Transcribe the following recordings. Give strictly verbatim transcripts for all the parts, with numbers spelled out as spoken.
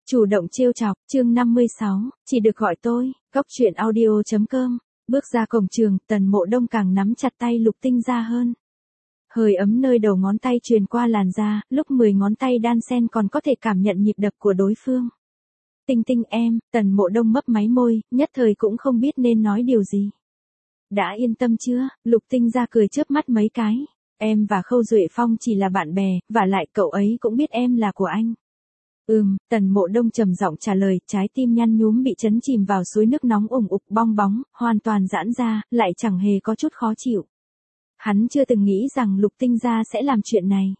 Chủ động trêu chọc, chương năm mươi sáu, chỉ được gọi tôi, góc truyện audio chấm com. Bước ra cổng trường, Tần Mộ Đông càng nắm chặt tay Lục Tinh Gia hơn. Hơi ấm nơi đầu ngón tay truyền qua làn da, lúc mười ngón tay đan xen còn có thể cảm nhận nhịp đập của đối phương. Tinh Tinh em, Tần Mộ Đông mấp máy môi, nhất thời cũng không biết nên nói điều gì. Đã yên tâm chưa? Lục Tinh Gia cười chớp mắt mấy cái. Em và Khâu Duệ Phong chỉ là bạn bè, và lại cậu ấy cũng biết em là của anh. Ừm, Tần Mộ Đông trầm giọng trả lời, trái tim nhăn nhúm bị chấn chìm vào suối nước nóng ủng ục bong bóng, hoàn toàn giãn ra, lại chẳng hề có chút khó chịu. Hắn chưa từng nghĩ rằng Lục Tinh Gia sẽ làm chuyện này.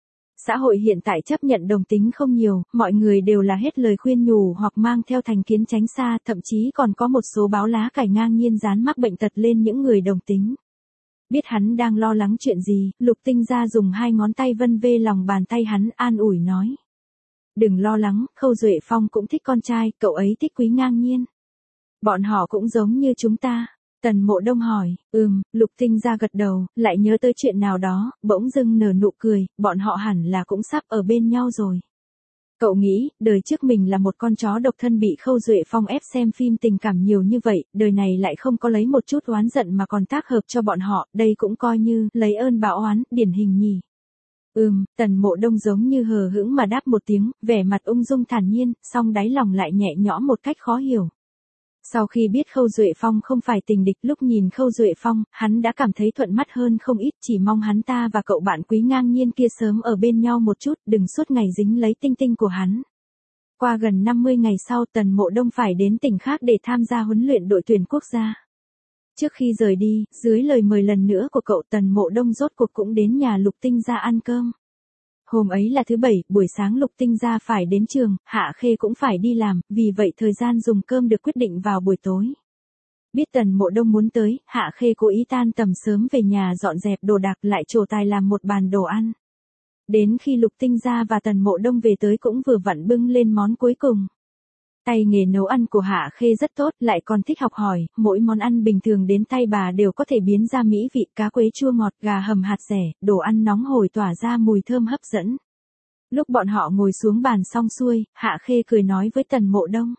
Xã hội hiện tại chấp nhận đồng tính không nhiều, mọi người đều là hết lời khuyên nhủ hoặc mang theo thành kiến tránh xa, thậm chí còn có một số báo lá cải ngang nhiên dán mắc bệnh tật lên những người đồng tính. Biết hắn đang lo lắng chuyện gì, Lục Tinh Gia dùng hai ngón tay vân vê lòng bàn tay hắn, an ủi nói. Đừng lo lắng, Khâu Duệ Phong cũng thích con trai, cậu ấy thích Quý Ngang Nhiên. Bọn họ cũng giống như chúng ta. Tần Mộ Đông hỏi, ừm, Lục Tinh Gia gật đầu, lại nhớ tới chuyện nào đó, bỗng dưng nở nụ cười, bọn họ hẳn là cũng sắp ở bên nhau rồi. Cậu nghĩ, đời trước mình là một con chó độc thân bị Khâu Duệ Phong ép xem phim tình cảm nhiều như vậy, đời này lại không có lấy một chút oán giận mà còn tác hợp cho bọn họ, đây cũng coi như lấy ơn báo oán, điển hình nhỉ. Ừm, Tần Mộ Đông giống như hờ hững mà đáp một tiếng, vẻ mặt ung dung thản nhiên, song đáy lòng lại nhẹ nhõm một cách khó hiểu. Sau khi biết Khâu Duệ Phong không phải tình địch, lúc nhìn Khâu Duệ Phong, hắn đã cảm thấy thuận mắt hơn không ít, chỉ mong hắn ta và cậu bạn Quý Ngang Nhiên kia sớm ở bên nhau một chút, đừng suốt ngày dính lấy Tinh Tinh của hắn. Qua gần năm mươi ngày sau, Tần Mộ Đông phải đến tỉnh khác để tham gia huấn luyện đội tuyển quốc gia. Trước khi rời đi, dưới lời mời lần nữa của cậu, Tần Mộ Đông rốt cuộc cũng đến nhà Lục Tinh Gia ăn cơm. Hôm ấy là thứ bảy, buổi sáng Lục Tinh Gia phải đến trường, Hạ Khê cũng phải đi làm, vì vậy thời gian dùng cơm được quyết định vào buổi tối. Biết Tần Mộ Đông muốn tới, Hạ Khê cố ý tan tầm sớm về nhà dọn dẹp đồ đạc, lại trổ tài làm một bàn đồ ăn. Đến khi Lục Tinh Gia và Tần Mộ Đông về tới cũng vừa vặn bưng lên món cuối cùng. Tay nghề nấu ăn của Hạ Khê rất tốt, lại còn thích học hỏi, mỗi món ăn bình thường đến tay bà đều có thể biến ra mỹ vị, cá quế chua ngọt, gà hầm hạt dẻ, đồ ăn nóng hổi tỏa ra mùi thơm hấp dẫn. Lúc bọn họ ngồi xuống bàn xong xuôi, Hạ Khê cười nói với Tần Mộ Đông.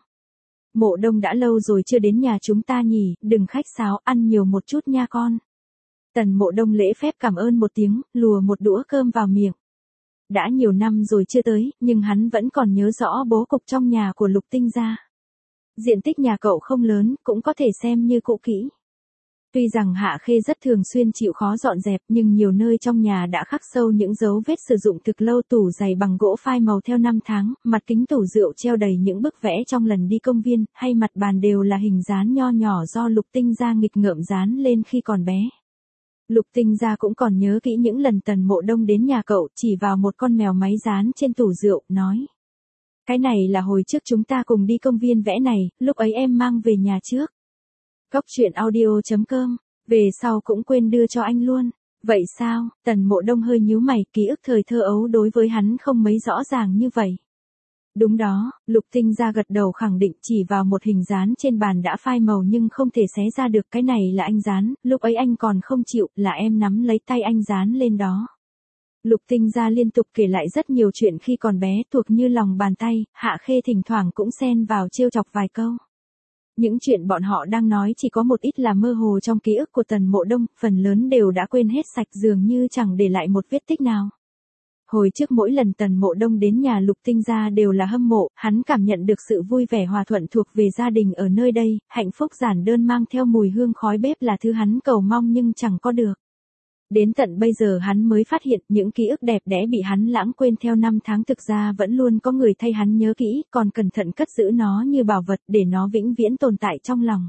Mộ Đông đã lâu rồi chưa đến nhà chúng ta nhỉ, đừng khách sáo, ăn nhiều một chút nha con. Tần Mộ Đông lễ phép cảm ơn một tiếng, lùa một đũa cơm vào miệng. Đã nhiều năm rồi chưa tới, nhưng hắn vẫn còn nhớ rõ bố cục trong nhà của Lục Tinh Gia. Diện tích nhà cậu không lớn, cũng có thể xem như cũ kỹ. Tuy rằng Hạ Khê rất thường xuyên chịu khó dọn dẹp, nhưng nhiều nơi trong nhà đã khắc sâu những dấu vết sử dụng thực lâu, tủ giày bằng gỗ phai màu theo năm tháng, mặt kính tủ rượu treo đầy những bức vẽ trong lần đi công viên, hay mặt bàn đều là hình dán nho nhỏ do Lục Tinh Gia nghịch ngợm dán lên khi còn bé. Lục Tinh Gia cũng còn nhớ kỹ những lần Tần Mộ Đông đến nhà cậu, chỉ vào một con mèo máy dán trên tủ rượu, nói. Cái này là hồi trước chúng ta cùng đi công viên vẽ này, lúc ấy em mang về nhà trước. Góc truyện audio chấm com, về sau cũng quên đưa cho anh luôn. Vậy sao? Tần Mộ Đông hơi nhíu mày, ký ức thời thơ ấu đối với hắn không mấy rõ ràng như vậy. Đúng đó, Lục Tinh Gia gật đầu khẳng định, chỉ vào một hình dán trên bàn đã phai màu nhưng không thể xé ra được, cái này là anh dán, lúc ấy anh còn không chịu, là em nắm lấy tay anh dán lên đó. Lục Tinh Gia liên tục kể lại rất nhiều chuyện khi còn bé thuộc như lòng bàn tay, Hạ Khê thỉnh thoảng cũng xen vào trêu chọc vài câu. Những chuyện bọn họ đang nói chỉ có một ít là mơ hồ trong ký ức của Tần Mộ Đông, phần lớn đều đã quên hết sạch, dường như chẳng để lại một vết tích nào. Hồi trước mỗi lần Tần Mộ Đông đến nhà Lục Tinh Gia đều là hâm mộ, hắn cảm nhận được sự vui vẻ hòa thuận thuộc về gia đình ở nơi đây, hạnh phúc giản đơn mang theo mùi hương khói bếp là thứ hắn cầu mong nhưng chẳng có được. Đến tận bây giờ hắn mới phát hiện những ký ức đẹp đẽ bị hắn lãng quên theo năm tháng thực ra vẫn luôn có người thay hắn nhớ kỹ, còn cẩn thận cất giữ nó như bảo vật để nó vĩnh viễn tồn tại trong lòng.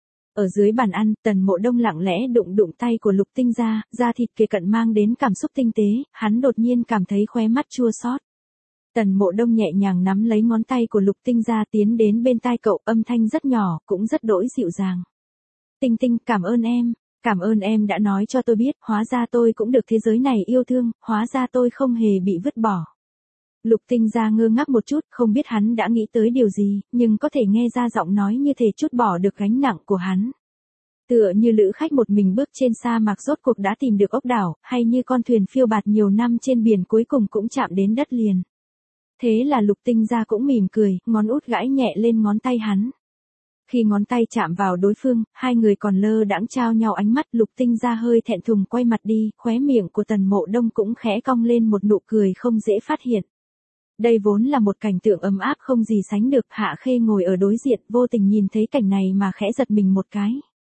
Ở dưới bàn ăn, Tần Mộ Đông lặng lẽ đụng đụng tay của Lục Tinh Gia, da thịt kề cận mang đến cảm xúc tinh tế, hắn đột nhiên cảm thấy khóe mắt chua xót. Tần Mộ Đông nhẹ nhàng nắm lấy ngón tay của Lục Tinh Gia tiến đến bên tai cậu, âm thanh rất nhỏ, cũng rất đỗi dịu dàng. Tinh Tinh, cảm ơn em, cảm ơn em đã nói cho tôi biết, hóa ra tôi cũng được thế giới này yêu thương, hóa ra tôi không hề bị vứt bỏ. Lục Tinh Gia ngơ ngác một chút, không biết hắn đã nghĩ tới điều gì, nhưng có thể nghe ra giọng nói như thể trút bỏ được gánh nặng của hắn. Tựa như lữ khách một mình bước trên sa mạc rốt cuộc đã tìm được ốc đảo, hay như con thuyền phiêu bạt nhiều năm trên biển cuối cùng cũng chạm đến đất liền. Thế là Lục Tinh Gia cũng mỉm cười, ngón út gãi nhẹ lên ngón tay hắn. Khi ngón tay chạm vào đối phương, hai người còn lơ đãng trao nhau ánh mắt. Lục Tinh Gia hơi thẹn thùng quay mặt đi, khóe miệng của Tần Mộ Đông cũng khẽ cong lên một nụ cười không dễ phát hiện. Đây vốn là một cảnh tượng ấm áp không gì sánh được. Hạ Khê ngồi ở đối diện, vô tình nhìn thấy cảnh này mà khẽ giật mình một cái.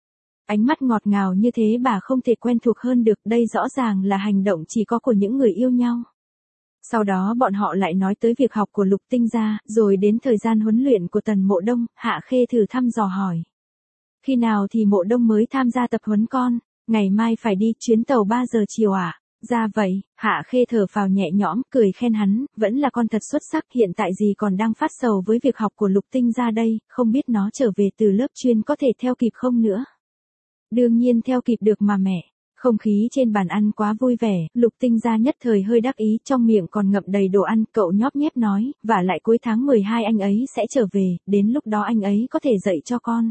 Ánh mắt ngọt ngào như thế bà không thể quen thuộc hơn được, đây rõ ràng là hành động chỉ có của những người yêu nhau. Sau đó bọn họ lại nói tới việc học của Lục Tinh Gia, rồi đến thời gian huấn luyện của Tần Mộ Đông. Hạ Khê thử thăm dò hỏi. Khi nào thì Mộ Đông mới tham gia tập huấn con? Ngày mai phải đi chuyến tàu ba giờ chiều à? Ra vậy, Hạ Khê thở phào nhẹ nhõm, cười khen hắn, vẫn là con thật xuất sắc, hiện tại gì còn đang phát sầu với việc học của Lục Tinh Gia đây, không biết nó trở về từ lớp chuyên có thể theo kịp không nữa. Đương nhiên theo kịp được mà mẹ. Không khí trên bàn ăn quá vui vẻ, Lục Tinh Gia nhất thời hơi đắc ý, trong miệng còn ngậm đầy đồ ăn. Cậu nhóp nhép nói, và lại cuối tháng mười hai anh ấy sẽ trở về, đến lúc đó anh ấy có thể dạy cho con.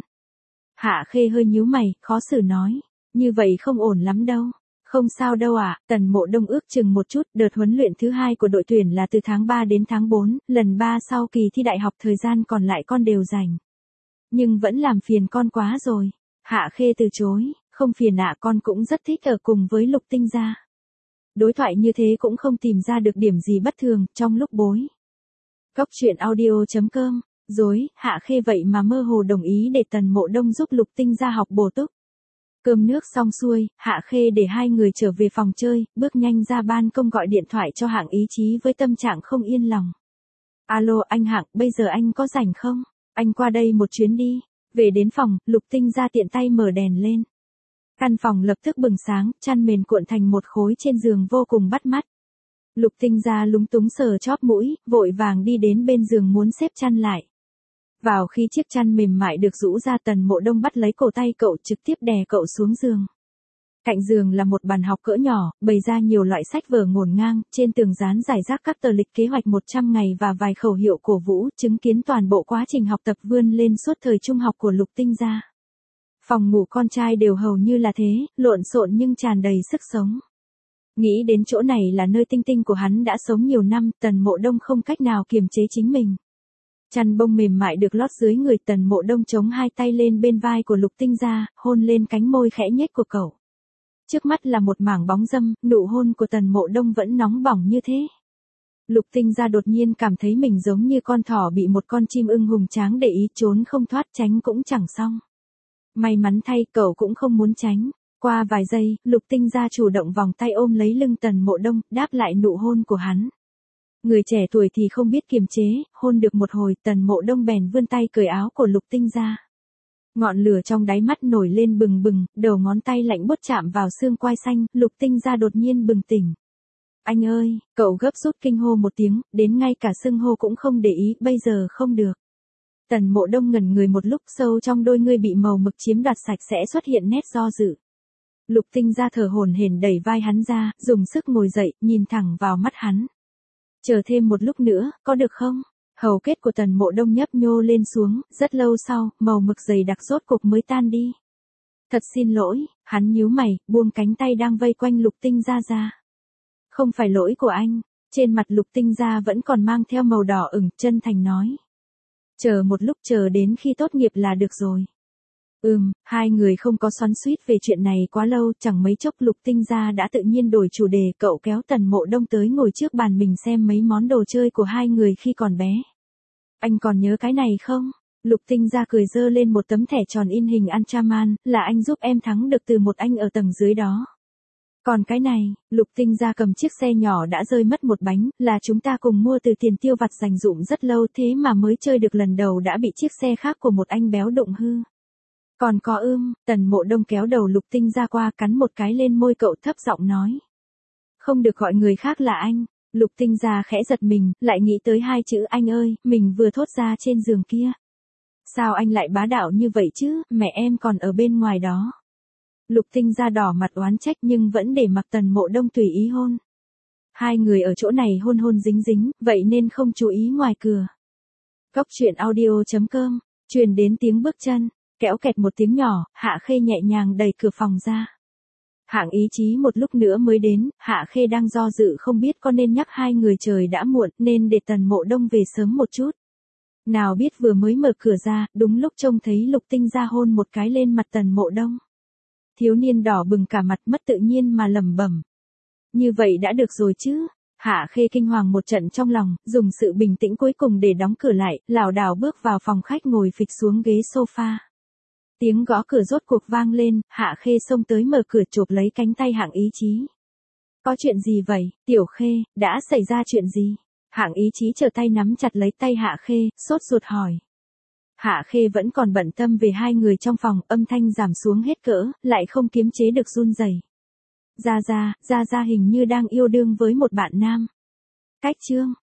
Hạ Khê hơi nhíu mày, khó xử nói, như vậy không ổn lắm đâu. Không sao đâu ạ, à, Tần Mộ Đông ước chừng một chút. Đợt huấn luyện thứ hai của đội tuyển là từ tháng ba đến tháng bốn, lần ba sau kỳ thi đại học, thời gian còn lại con đều rảnh. Nhưng vẫn làm phiền con quá rồi. Hạ Khê từ chối, không phiền ạ, con cũng rất thích ở cùng với Lục Tinh Gia. Đối thoại như thế cũng không tìm ra được điểm gì bất thường trong lúc bối. Góc truyện audio chấm com, dối, Hạ Khê vậy mà mơ hồ đồng ý để Tần Mộ Đông giúp Lục Tinh Gia học bổ túc. Cơm nước xong xuôi, Hạ Khê để hai người trở về phòng chơi, bước nhanh ra ban công gọi điện thoại cho Hạng Ý Chí với tâm trạng không yên lòng. Alo anh Hạng, bây giờ anh có rảnh không? Anh qua đây một chuyến đi. Về đến phòng, Lục Tinh Gia tiện tay mở đèn lên. Căn phòng lập tức bừng sáng, chăn mền cuộn thành một khối trên giường vô cùng bắt mắt. Lục Tinh Gia lúng túng sờ chóp mũi, vội vàng đi đến bên giường muốn xếp chăn lại. Vào khi chiếc chăn mềm mại được rũ ra, Tần Mộ Đông bắt lấy cổ tay cậu, trực tiếp đè cậu xuống giường. Cạnh giường là một bàn học cỡ nhỏ, bày ra nhiều loại sách vở ngổn ngang, trên tường dán rải rác các tờ lịch kế hoạch một trăm ngày và vài khẩu hiệu cổ vũ, chứng kiến toàn bộ quá trình học tập vươn lên suốt thời trung học của Lục Tinh Gia. Phòng ngủ con trai đều hầu như là thế, lộn xộn nhưng tràn đầy sức sống. Nghĩ đến chỗ này là nơi Tinh Tinh của hắn đã sống nhiều năm, Tần Mộ Đông không cách nào kiềm chế chính mình. Chăn bông mềm mại được lót dưới người, Tần Mộ Đông chống hai tay lên bên vai của Lục Tinh Gia, hôn lên cánh môi khẽ nhếch của cậu. Trước mắt là một mảng bóng râm, nụ hôn của Tần Mộ Đông vẫn nóng bỏng như thế. Lục Tinh Gia đột nhiên cảm thấy mình giống như con thỏ bị một con chim ưng hùng tráng để ý, trốn không thoát, tránh cũng chẳng xong. May mắn thay, cậu cũng không muốn tránh. Qua vài giây, Lục Tinh Gia chủ động vòng tay ôm lấy lưng Tần Mộ Đông, đáp lại nụ hôn của hắn. Người trẻ tuổi thì không biết kiềm chế, hôn được một hồi, Tần Mộ Đông bèn vươn tay cởi áo của Lục Tinh Gia. Ngọn lửa trong đáy mắt nổi lên bừng bừng, đầu ngón tay lạnh buốt chạm vào xương quai xanh, Lục Tinh Gia đột nhiên bừng tỉnh. Anh ơi, cậu gấp rút kinh hô một tiếng, đến ngay cả xưng hô cũng không để ý, bây giờ không được. Tần Mộ Đông ngẩn người một lúc, sâu trong đôi ngươi bị màu mực chiếm đoạt sạch sẽ xuất hiện nét do dự. Lục Tinh Gia thở hổn hển đẩy vai hắn ra, dùng sức ngồi dậy, nhìn thẳng vào mắt hắn. Chờ thêm một lúc nữa, có được không? Hầu kết của Tần Mộ Đông nhấp nhô lên xuống, rất lâu sau, màu mực dày đặc rốt cục mới tan đi. Thật xin lỗi, hắn nhíu mày, buông cánh tay đang vây quanh Lục Tinh Gia ra. Không phải lỗi của anh. Trên mặt Lục Tinh Gia vẫn còn mang theo màu đỏ ửng, chân thành nói. Chờ một lúc, chờ đến khi tốt nghiệp là được rồi. Ừm, hai người không có xoắn xuýt về chuyện này quá lâu, chẳng mấy chốc Lục Tinh Gia đã tự nhiên đổi chủ đề, cậu kéo Tần Mộ Đông tới ngồi trước bàn mình xem mấy món đồ chơi của hai người khi còn bé. Anh còn nhớ cái này không? Lục Tinh Gia cười giơ lên một tấm thẻ tròn in hình Ultraman, là anh giúp em thắng được từ một anh ở tầng dưới đó. Còn cái này, Lục Tinh Gia cầm chiếc xe nhỏ đã rơi mất một bánh, là chúng ta cùng mua từ tiền tiêu vặt dành dụm rất lâu, thế mà mới chơi được lần đầu đã bị chiếc xe khác của một anh béo đụng hư. Còn có ưm, Tần Mộ Đông kéo đầu Lục Tinh Gia qua, cắn một cái lên môi cậu, thấp giọng nói. Không được gọi người khác là anh. Lục Tinh Gia khẽ giật mình, lại nghĩ tới hai chữ anh ơi, mình vừa thốt ra trên giường kia. Sao anh lại bá đạo như vậy chứ, mẹ em còn ở bên ngoài đó. Lục Tinh Gia đỏ mặt oán trách nhưng vẫn để mặc Tần Mộ Đông tùy ý hôn. Hai người ở chỗ này hôn hôn dính dính, vậy nên không chú ý ngoài cửa. Góc truyện audio chấm com, truyền đến tiếng bước chân, kéo kẹt một tiếng nhỏ, Hạ Khê nhẹ nhàng đẩy cửa phòng ra. Hạng Ý Chí một lúc nữa mới đến, Hạ Khê đang do dự không biết có nên nhắc hai người trời đã muộn nên để Tần Mộ Đông về sớm một chút. Nào biết vừa mới mở cửa ra, đúng lúc trông thấy Lục Tinh Gia hôn một cái lên mặt Tần Mộ Đông. Thiếu niên đỏ bừng cả mặt mất tự nhiên mà lẩm bẩm. Như vậy đã được rồi chứ. Hạ Khê kinh hoàng một trận trong lòng, dùng sự bình tĩnh cuối cùng để đóng cửa lại, lảo đảo bước vào phòng khách ngồi phịch xuống ghế sofa. Tiếng gõ cửa rốt cuộc vang lên, Hạ Khê xông tới mở cửa chộp lấy cánh tay Hạng Ý Chí. Có chuyện gì vậy, Tiểu Khê, đã xảy ra chuyện gì? Hạng Ý Chí trở tay nắm chặt lấy tay Hạ Khê, sốt ruột hỏi. Hạ Khê vẫn còn bận tâm về hai người trong phòng, âm thanh giảm xuống hết cỡ, lại không kiềm chế được run rẩy. Gia Gia, Gia Gia hình như đang yêu đương với một bạn nam. Cách chương